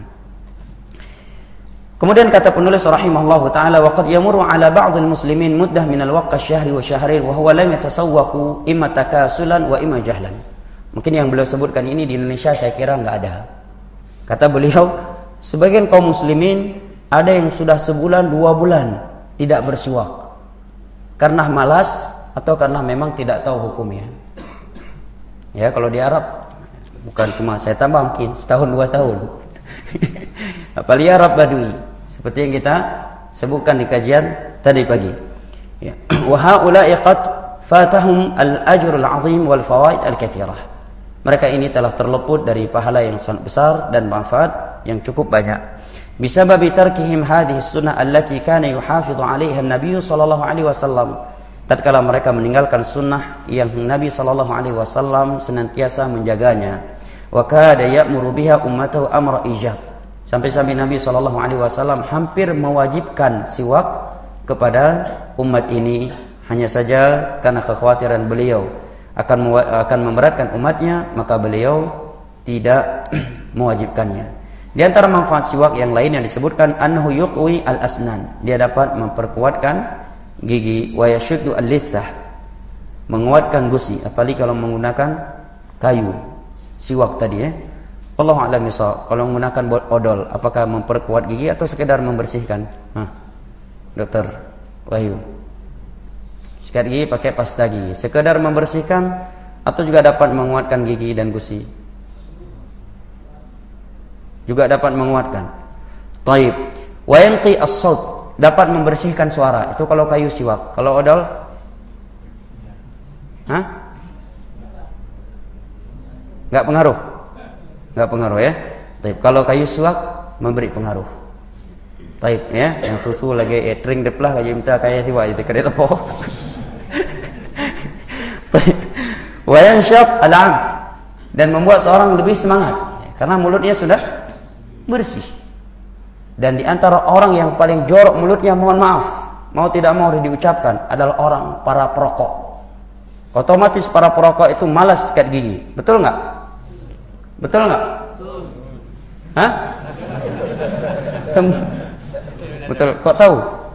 Kemudian kata penulis rahimahullahu taala, wa qad yamurru ala ba'dil muslimin muddah min al-waqt asy-syahri wa syahrain wa huwa lam yatasawwaqu imma takasulan wa imma jahlan. Mungkin yang beliau sebutkan ini di Indonesia saya kira enggak ada. Kata beliau, sebagian kaum muslimin ada yang sudah sebulan dua bulan tidak bersiwak karena malas atau karena memang tidak tahu hukumnya. Ya, kalau di Arab bukan cuma saya tambah mungkin setahun dua tahun. Apalagi Arab Badui, seperti yang kita sebutkan di kajian tadi pagi. Ya. Wa haula'i qad fatahum al-ajr al-'azim wal fawaid al-katsirah. Mereka ini telah terleput dari pahala yang sangat besar dan manfaat yang cukup banyak. Bisababi tarkihim hadhihi sunnah allati kana yuhafidhu 'alaiha an-nabiy sallallahu alaihi wasallam. Tatkala mereka meninggalkan sunnah yang Nabi sallallahu alaihi wasallam senantiasa menjaganya. Wa kada ya'muru biha ummatahu amra ijab. Sampai-sampai Nabi sallallahu alaihi wasallam hampir mewajibkan siwak kepada umat ini, hanya saja karena kekhawatiran beliau akan akan memberatkan umatnya, maka beliau tidak mewajibkannya. Di antara manfaat siwak yang lain yang disebutkan annahu yuqwi al-asnan, dia dapat memperkuatkan gigi, wa yashuddu al-lithah, menguatkan gusi, apalagi kalau menggunakan kayu siwak tadi ya. Wallahu a'lam bishawab. Kalau menggunakan odol, apakah memperkuat gigi atau sekedar membersihkan? Hah, Dokter Wahyu. Sikat gigi pakai pasta gigi, sekedar membersihkan atau juga dapat menguatkan gigi dan gusi? Juga dapat menguatkan. Taib. Wa yanqi as-saut, dapat membersihkan suara. Itu kalau kayu siwak. Kalau odol? Hah? Enggak pengaruh. Enggak pengaruh ya. Taib. Kalau kayu siwak memberi pengaruh. Taib ya, yang susu lagi etring deplah kayu minta kaya siwak itu kredit apa? Taib. Wa yanshaq al-'abd, dan membuat seorang lebih semangat karena mulutnya sudah bersih. Dan di antara orang yang paling jorok mulutnya, mohon maaf, mau tidak mau harus diucapkan, adalah orang para perokok. Otomatis para perokok itu malas sikat gigi. Betul enggak? Betul enggak? Hah? Betul. Kok tahu?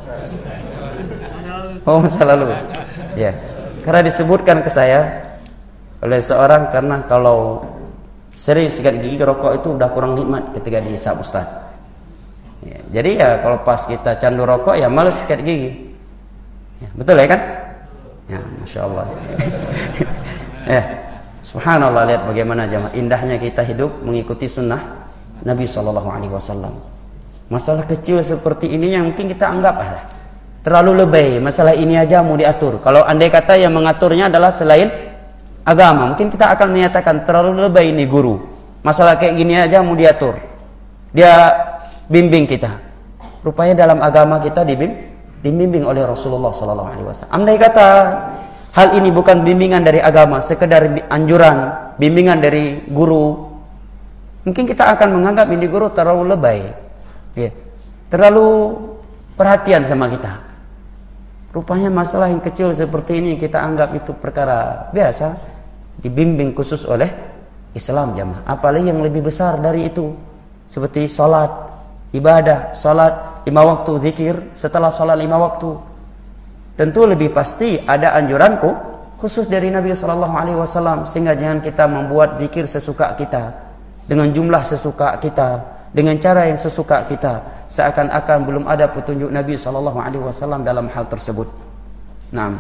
Oh, masa lalu. Ya. Karena disebutkan ke saya oleh seorang, karena kalau sering sikat gigi rokok itu udah kurang nikmat ketika dihisab Ustaz. Ya, jadi ya kalau pas kita candu rokok ya malas sikat gigi. Ya, betul ya kan? Ya, Masya Allah. Ya, subhanallah, lihat bagaimana jemaah indahnya kita hidup mengikuti sunnah Nabi Sallallahu Alaihi Wasallam. Masalah kecil seperti ini yang mungkin kita anggap ah, terlalu lebay. Masalah ini aja mau diatur. Kalau andai kata yang mengaturnya adalah selain agama, mungkin kita akan menyatakan terlalu lebay ini guru. Masalah kayak gini aja mau diatur. Dia bimbing kita. Rupanya dalam agama kita dibimbing, dibimbing oleh Rasulullah sallallahu alaihi wasallam. Andai kata hal ini bukan bimbingan dari agama, sekedar anjuran, bimbingan dari guru, mungkin kita akan menganggap ini guru terlalu lebay. Ya. Terlalu perhatian sama kita. Rupanya masalah yang kecil seperti ini kita anggap itu perkara biasa, dibimbing khusus oleh Islam jamaah. Apalagi yang lebih besar dari itu, seperti salat, ibadah, salat lima waktu, zikir setelah salat lima waktu. Tentu lebih pasti ada anjuranku khusus dari Nabi sallallahu alaihi wasallam, sehingga jangan kita membuat zikir sesuka kita, dengan jumlah sesuka kita, dengan cara yang sesuka kita, seakan-akan belum ada petunjuk Nabi sallallahu alaihi wasallam dalam hal tersebut. Naam.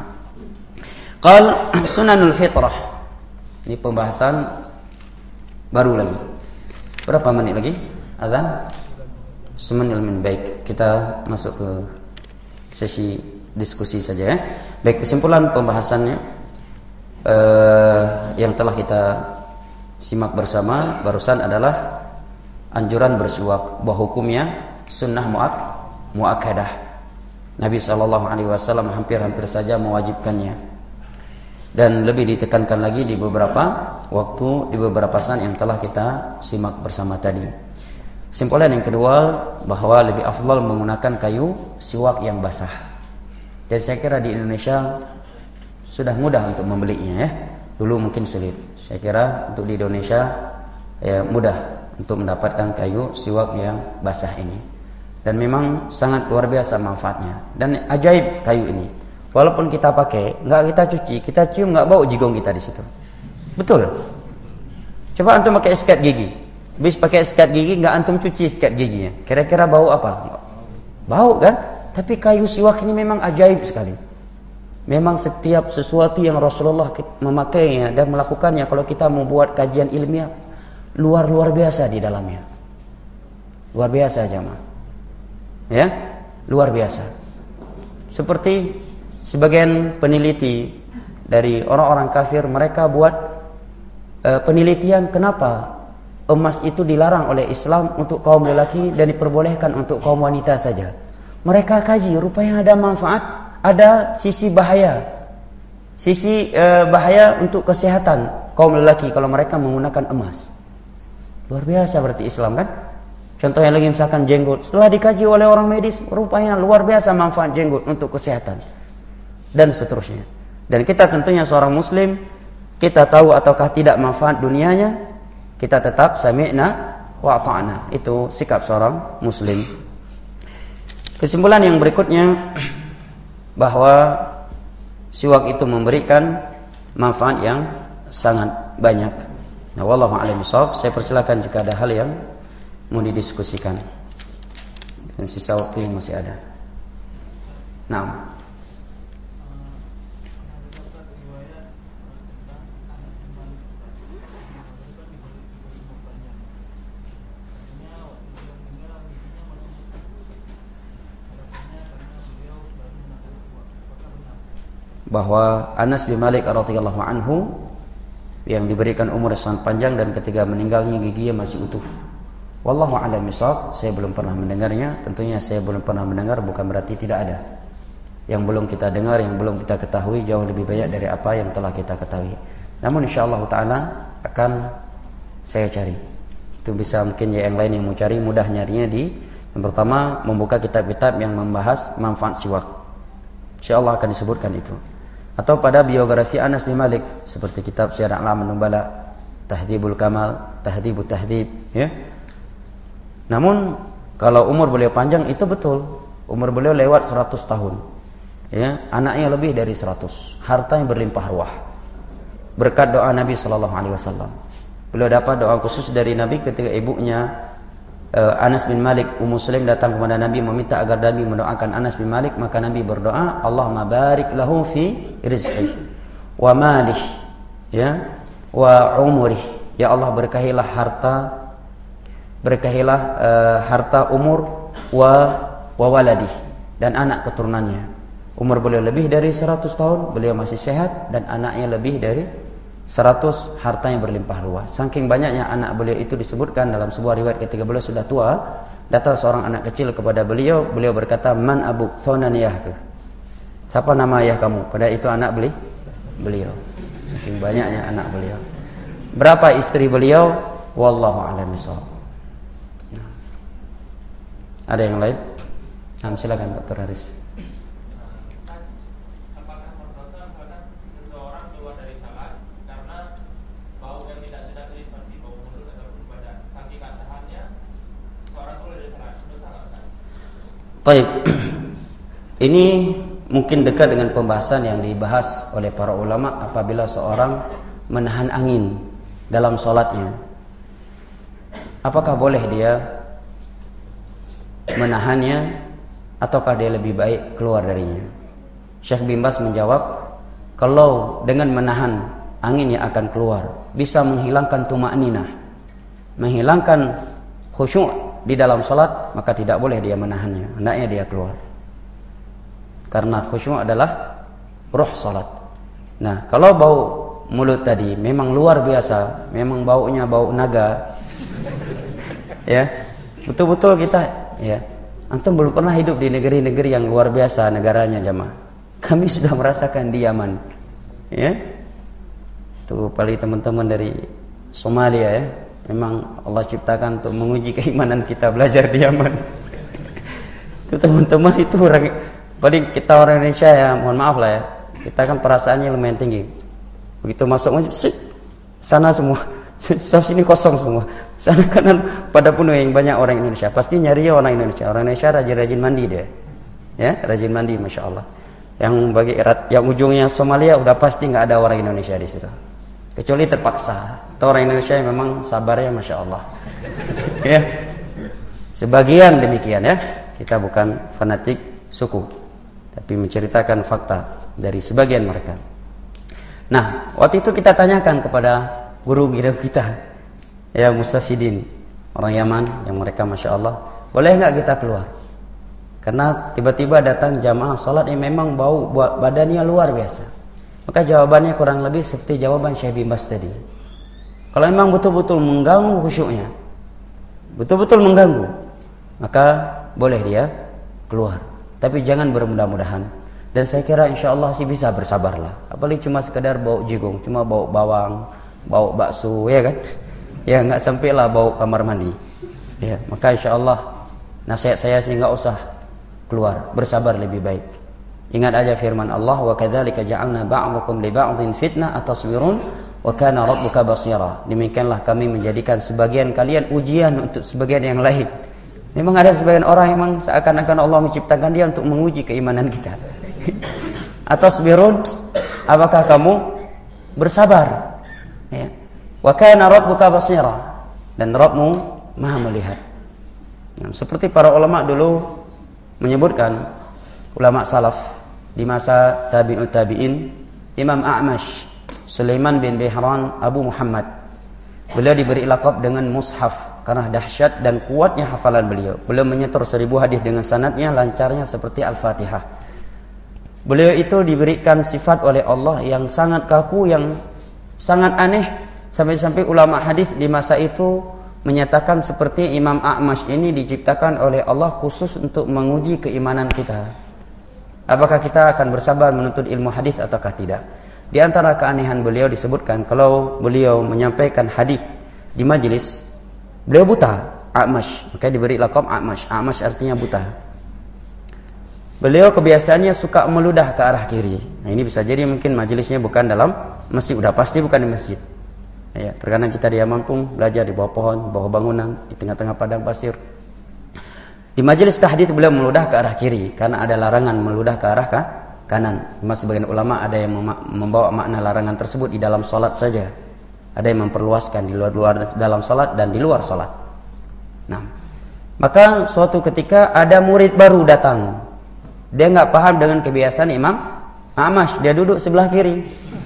Qal sunanul fitrah. Ini pembahasan baru lagi. Berapa menit lagi? Azan? Semenit min baik. Kita masuk ke sesi diskusi saja ya. Baik, kesimpulan pembahasannya eh, yang telah kita simak bersama barusan adalah anjuran bersiwak, bahwa hukumnya sunnah muak muakkadah. Nabi sallallahu alaihi wasallam hampir-hampir saja mewajibkannya. Dan lebih ditekankan lagi di beberapa waktu, di beberapa saat yang telah kita simak bersama tadi. Kesimpulan yang kedua, bahwa lebih afdal menggunakan kayu siwak yang basah. Dan saya kira di Indonesia sudah mudah untuk membelinya ya. Dulu mungkin sulit. Saya kira untuk di Indonesia ya mudah untuk mendapatkan kayu siwak yang basah ini. Dan memang sangat luar biasa manfaatnya. Dan ajaib kayu ini. Walaupun kita pakai, nggak kita cuci, kita cium nggak bau jigong kita di situ. Betul. Coba antum pakai sikat gigi. Habis pakai sikat gigi, nggak antum cuci sikat giginya. Kira-kira bau apa? Bau kan? Tapi kayu siwak ini memang ajaib sekali. Memang setiap sesuatu yang Rasulullah memakainya dan melakukannya, kalau kita membuat kajian ilmiah, luar-luar biasa di dalamnya. Luar biasa jamaah. Ya, luar biasa. Seperti sebagian peneliti dari orang-orang kafir, mereka buat uh, penelitian kenapa emas itu dilarang oleh Islam untuk kaum lelaki dan diperbolehkan untuk kaum wanita saja. Mereka kaji, rupanya ada manfaat, ada sisi bahaya. Sisi uh, bahaya untuk kesehatan kaum lelaki kalau mereka menggunakan emas. Luar biasa berarti Islam kan? Contohnya lagi misalkan jenggot, setelah dikaji oleh orang medis, rupanya luar biasa manfaat jenggot untuk kesehatan. Dan seterusnya. Dan kita tentunya seorang muslim, kita tahu ataukah tidak manfaat dunianya, kita tetap sami'na wa ata'na. Itu sikap seorang muslim. Kesimpulan yang berikutnya, bahwa siwak itu memberikan manfaat yang sangat banyak. Nah, wallahu a'lam bishawab. Saya persilakan jika ada hal yang mau didiskusikan. Dan sisa waktu yang masih ada. Nah, bahwa Anas bin Malik radhiyallahu anhu yang diberikan umur yang sangat panjang dan ketika meninggalnya giginya masih utuh. Wallahu a'lam bishawab. Saya belum pernah mendengarnya. Tentunya saya belum pernah mendengar bukan berarti tidak ada. Yang belum kita dengar, yang belum kita ketahui jauh lebih banyak dari apa yang telah kita ketahui. Namun insyaallah taala akan saya cari. Itu bisa mungkin ya yang lain yang mau cari mudah nyarinya di yang pertama membuka kitab-kitab yang membahas manfaat siwak. Insyaallah akan disebutkan itu. Atau pada biografi Anas bin Malik seperti kitab Syiar A'lam Nubala, Tahdhibul Kamal, Tahdhibut Tahdhib ya. Namun kalau umur beliau panjang itu betul. Umur beliau lewat seratus tahun. Ya, anaknya lebih dari seratus. Harta yang berlimpah ruah. Berkat doa Nabi sallallahu alaihi wasallam. Beliau dapat doa khusus dari Nabi ketika ibunya uh, Anas bin Malik, Ummu Sulaim datang kepada Nabi meminta agar Nabi mendoakan Anas bin Malik, maka Nabi berdoa, Allahumma barik lahu fi rizqi wa malih ya wa umurih. Ya Allah berkahilah harta berkahilah uh, harta umur wa wa waladih dan anak keturunannya. Umur beliau lebih dari seratus tahun, beliau masih sehat dan anaknya lebih dari seratus, harta yang berlimpah ruah. Saking banyaknya anak beliau itu disebutkan dalam sebuah riwayat ketika beliau sudah tua, datang seorang anak kecil kepada beliau, beliau berkata, "Man abuk?" "Thonaniyahku." "Siapa nama ayah kamu?" Pada itu anak beli beliau. Saking banyaknya anak beliau. Berapa istri beliau? Wallahu a'lam bishawab. Ada yang lain? Nah, silakan Dokter Haris. Apakah berdosa misalkan seseorang keluar dari salat karena bau yang tidak sedap ini seperti bau mulut ataupun badan, saking tahannya seorang keluar dari salat, dosa nggak Ustaz? Baik. Ini mungkin dekat dengan pembahasan yang dibahas oleh para ulama apabila seorang menahan angin dalam sholatnya. Apakah boleh dia menahannya ataukah dia lebih baik keluar darinya? Syekh bin Baz menjawab, kalau dengan menahan angin yang akan keluar bisa menghilangkan tuma'ninah, menghilangkan khusyuk di dalam sholat, maka tidak boleh dia menahannya, hendaknya dia keluar. Karena khusyuk adalah ruh sholat. Nah, kalau bau mulut tadi memang luar biasa, memang baunya bau naga, ya, betul-betul kita, ya, antum belum pernah hidup di negeri-negeri yang luar biasa negaranya jamaah. Kami sudah merasakan di Yaman, ya. Tuh paling teman-teman dari Somalia, ya, memang Allah ciptakan untuk menguji keimanan kita belajar di Yaman. Itu teman-teman itu orang, paling kita orang Indonesia ya, mohon maaf lah ya, kita kan perasaannya lumayan tinggi. Begitu masuk masjid, sana semua, sini kosong semua, sana kanan pada penuh yang banyak orang Indonesia. Pasti nyari orang Indonesia. Orang Indonesia rajin-rajin mandi dia, ya, rajin mandi, masya Allah. Yang bagi yang ujungnya Somalia udah pasti nggak ada orang Indonesia di situ, kecuali terpaksa. Atau orang Indonesia yang memang sabarnya masya Allah. Ya, sebagian demikian ya. Kita bukan fanatik suku, tapi menceritakan fakta dari sebagian mereka. Nah, waktu itu kita tanyakan kepada guru guru kita, ya, Mustafidin, orang Yaman, yang mereka masya Allah, boleh nggak kita keluar? Karena tiba-tiba datang jamaah sholat yang memang bau badannya luar biasa. Maka jawabannya kurang lebih seperti jawaban Syekh bin Baz tadi. Kalau memang betul-betul mengganggu khusyuknya, betul-betul mengganggu, maka boleh dia keluar. Tapi jangan bermudah-mudahan. Dan saya kira insya Allah sih bisa bersabarlah. Apalagi cuma sekedar bau jagung, cuma bau bawang, bau bakso, ya kan? Ya nggak sampailah bau kamar mandi. Ya, maka insya Allah nasihat saya sih nggak usah keluar, bersabar lebih baik. Ingat aja firman Allah, wa kadzalika ja'alna ba'dakum li ba'dhin fitnah atasbirun wa kana rabbuka basira. Demikianlah kami menjadikan sebagian kalian ujian untuk sebagian yang lain. Memang ada sebagian orang yang memang seakan-akan Allah menciptakan dia untuk menguji keimanan kita. Atasbirun, apakah kamu bersabar? Ya. Wa kana rabbuka basira, dan Rabbmu Maha melihat. Nah, seperti para ulama dulu menyebutkan, ulama salaf di masa tabi'ut tabi'in, Imam A'mash Sulaiman bin Bihran Abu Muhammad, beliau diberi laqab dengan mushaf karena dahsyat dan kuatnya hafalan beliau. Beliau menyetor seribu hadis dengan sanadnya lancarnya seperti Al-Fatihah. Beliau itu diberikan sifat oleh Allah yang sangat kaku, yang sangat aneh, sampai-sampai ulama hadis di masa itu menyatakan seperti Imam A'mash ini diciptakan oleh Allah khusus untuk menguji keimanan kita. Apakah kita akan bersabar menuntut ilmu hadis ataukah tidak? Di antara keanehan beliau disebutkan kalau beliau menyampaikan hadis di majelis, beliau buta, A'mash, maka diberi laqab A'mash. A'mash artinya buta. Beliau kebiasaannya suka meludah ke arah kiri. Nah, ini bisa jadi mungkin majelisnya bukan dalam masjid, udah pasti bukan di masjid. Ya, terkadang kita di Yaman pun belajar di bawah pohon, bawah bangunan, di tengah-tengah padang pasir. Di majelis tahdits beliau meludah ke arah kiri karena ada larangan meludah ke arah kanan. Cuma sebagian ulama ada yang membawa makna larangan tersebut di dalam salat saja. Ada yang memperluaskan di luar-luar dalam salat dan di luar salat. Nah, maka suatu ketika ada murid baru datang. Dia nggak paham dengan kebiasaan Imam A'mash, dia duduk sebelah kiri.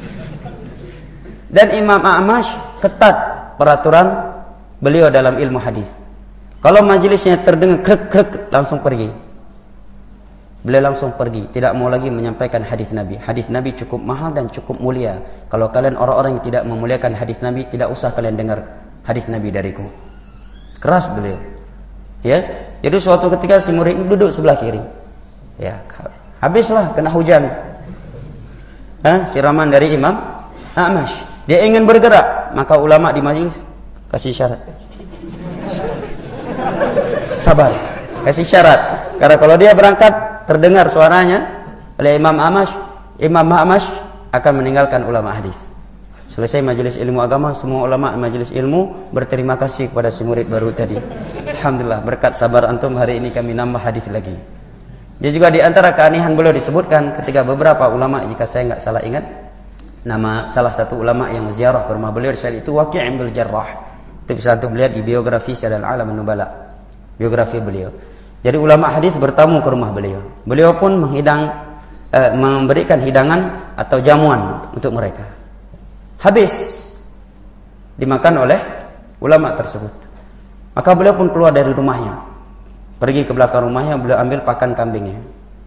Dan Imam A'mash ketat peraturan beliau dalam ilmu hadis. Kalau majelisnya terdengar krek-krek, langsung pergi. Beliau langsung pergi, tidak mau lagi menyampaikan hadis Nabi. Hadis Nabi cukup mahal dan cukup mulia. Kalau kalian orang-orang yang tidak memuliakan hadis Nabi, tidak usah kalian dengar hadis Nabi dariku. Keras beliau. Ya, jadi suatu ketika si murid duduk sebelah kiri. Ya, habislah kena hujan. Hah, siraman dari Imam A'mash. Dia ingin bergerak, maka ulama di majelis kasih syarat. Sabar, kasih syarat. Karena kalau dia berangkat terdengar suaranya oleh Imam Amash, Imam Amash akan meninggalkan ulama hadis. Selesai majelis ilmu agama, semua ulama majelis ilmu berterima kasih kepada si murid baru tadi. Alhamdulillah, berkat sabar antum hari ini kami nambah hadis lagi. Dia juga di antara keanehan beliau disebutkan ketika beberapa ulama, jika saya enggak salah ingat, nama salah satu ulama yang ziarah ke rumah beliau di saat itu Waqi' bin Jarrah. Itu bisa antum lihat di biografi Syarah Al-Alam An-Nubala. Biografi beliau. Jadi ulama hadis bertamu ke rumah beliau. Beliau pun menghidang eh, memberikan hidangan atau jamuan untuk mereka. Habis dimakan oleh ulama tersebut. Maka beliau pun keluar dari rumahnya. Pergi ke belakang rumahnya, beliau ambil pakan kambingnya.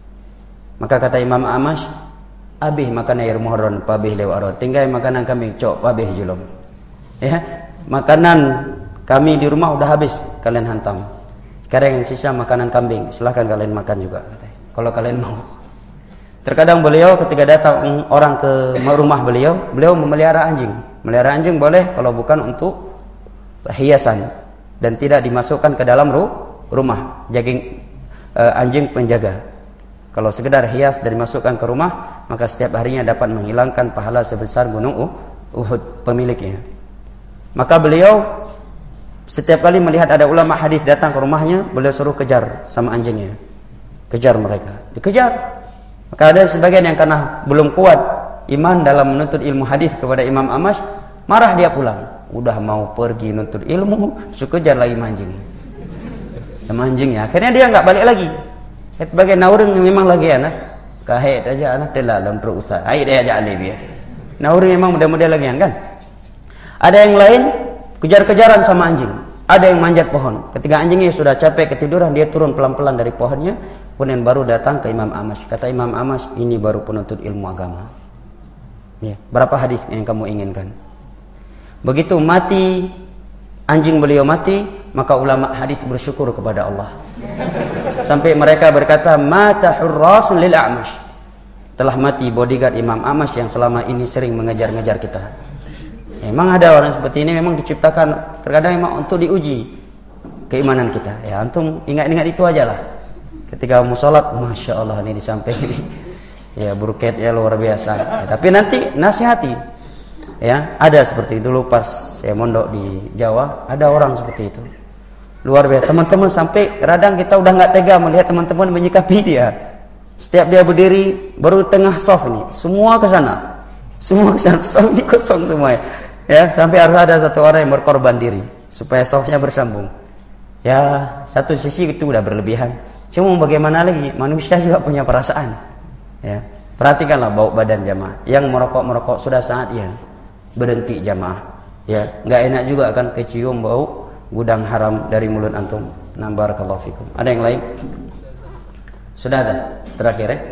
Maka kata Imam Amash, abih makan air mohron, pabih lewat. Tinggal makanan kambing, cok, pabih julum. Ya, makanan kami di rumah udah habis, kalian hantam. Sekarang yang sisa makanan kambing, silahkan kalian makan juga. Kalau kalian mau. Terkadang beliau ketika datang orang ke rumah beliau, beliau memelihara anjing. Melihara anjing boleh kalau bukan untuk hiasan dan tidak dimasukkan ke dalam rumah. rumah jaging uh, anjing penjaga. Kalau sekedar hias dan dimasukkan ke rumah, maka setiap harinya dapat menghilangkan pahala sebesar gunung Uhud pemiliknya. Maka beliau setiap kali melihat ada ulama hadis datang ke rumahnya, beliau suruh kejar sama anjingnya. Kejar mereka, dikejar. Maka ada sebagian yang karena belum kuat iman dalam menuntut ilmu hadis kepada Imam Amash, marah dia pulang. Udah mau pergi nuntut ilmu, suruh kejar lagi anjingnya. Sama anjingnya, akhirnya dia enggak balik lagi. Sebagai naurun memang lagi anak, kahit aja anak dia dalam berusaha. Ai dia aja alih dia. Naurun memang mudah-mudah lagi kan. Ada yang lain kejar-kejaran sama anjing. Ada yang manjat pohon. Ketika anjingnya sudah capek ketiduran, dia turun pelan-pelan dari pohonnya, kemudian baru datang ke Imam Amash. Kata Imam Amash, ini baru penuntut ilmu agama. Ya, berapa hadis yang kamu inginkan? Begitu mati anjing beliau mati, maka ulama hadis bersyukur kepada Allah. Sampai mereka berkata, mata hurrasun lil A'mash. Telah mati bodyguard Imam Amash yang selama ini sering mengejar-ngejar kita. Memang ada orang seperti ini, memang diciptakan terkadang memang untuk diuji keimanan kita. Ya, antum ingat-ingat itu aja lah. Ketika mau salat, masya Allah ini di samping ini, ya buruketnya luar biasa. Ya, tapi nanti nasihati. Ya, ada seperti itu dulu pas saya mondok di Jawa, ada orang seperti itu. Luar biasa, teman-teman sampai kadang kita udah enggak tega melihat teman-teman menyikapi dia. Setiap dia berdiri baru tengah soft ini, semua ke sana. Semua ke sana, soft ini kosong semua. Ya, sampai harus ada satu orang yang berkorban diri supaya softnya bersambung. Ya, satu sisi itu udah berlebihan. Cuma bagaimana lagi, manusia juga punya perasaan. Ya, perhatikanlah bau badan jamaah. Yang merokok-merokok sudah saatnya berhenti jamaah. Ya, enggak enak juga akan kecium bau gudang haram dari mulut antum. Nah, barakallahu fikum. Ada yang lain? Sudah ada. Terakhir ya.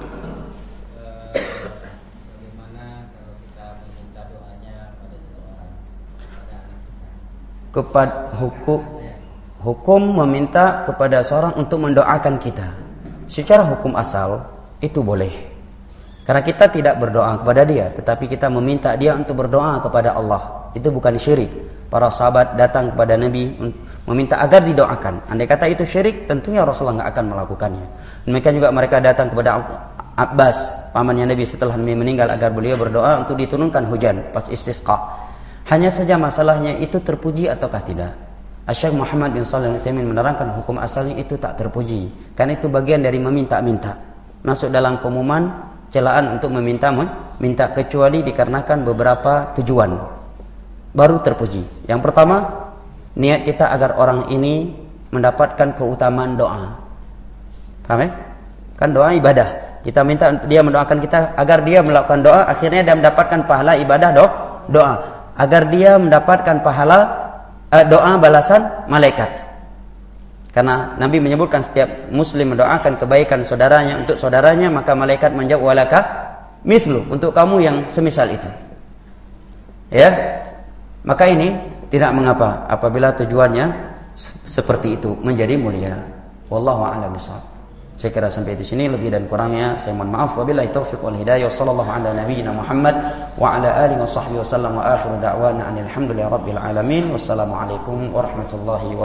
Bagaimana kalau kita meminta doanya pada seseorang, pada anak kita? Kepada hukum hukum meminta kepada seorang untuk mendoakan kita. Secara hukum asal itu boleh. Karena kita tidak berdoa kepada dia, tetapi kita meminta dia untuk berdoa kepada Allah. Itu bukan syirik. Para sahabat datang kepada Nabi meminta agar didoakan. Andai kata itu syirik, tentunya Rasulullah enggak akan melakukannya. Demikian juga mereka datang kepada Abbas, pamannya Nabi setelah Nabi meninggal, agar beliau berdoa untuk diturunkan hujan pas istisqa. Hanya saja masalahnya itu terpuji ataukah tidak. Asy-Syaikh Muhammad bin Shalih Al-Utsaimin menerangkan hukum asalnya itu tak terpuji, karena itu bagian dari meminta-minta. Masuk dalam pengumuman celaan untuk meminta minta, kecuali dikarenakan beberapa tujuan baru terpuji. Yang pertama, niat kita agar orang ini mendapatkan keutamaan doa. Paham ya? Kan doa ibadah. Kita minta dia mendoakan kita agar dia melakukan doa, akhirnya dia mendapatkan pahala ibadah do, doa. Agar dia mendapatkan pahala eh, doa balasan malaikat. Karena Nabi menyebutkan setiap muslim mendoakan kebaikan saudaranya untuk saudaranya, maka malaikat menjawab walaka mislu, untuk kamu yang semisal itu. Ya. Maka ini tidak mengapa apabila tujuannya seperti itu menjadi mulia. Wallahu a'lam bishawab. Saya kira sampai di sini, lebih dan kurangnya saya mohon maaf. Wabillahi taufiq wal hidayah. Wassallallahu ala nabiyyina Muhammad wa ala alihi wa sahbihi wasallam wa akhiru da'wana alhamdulillahi rabbil alamin. Wassalamu alaikum warahmatullahi wabarakatuh.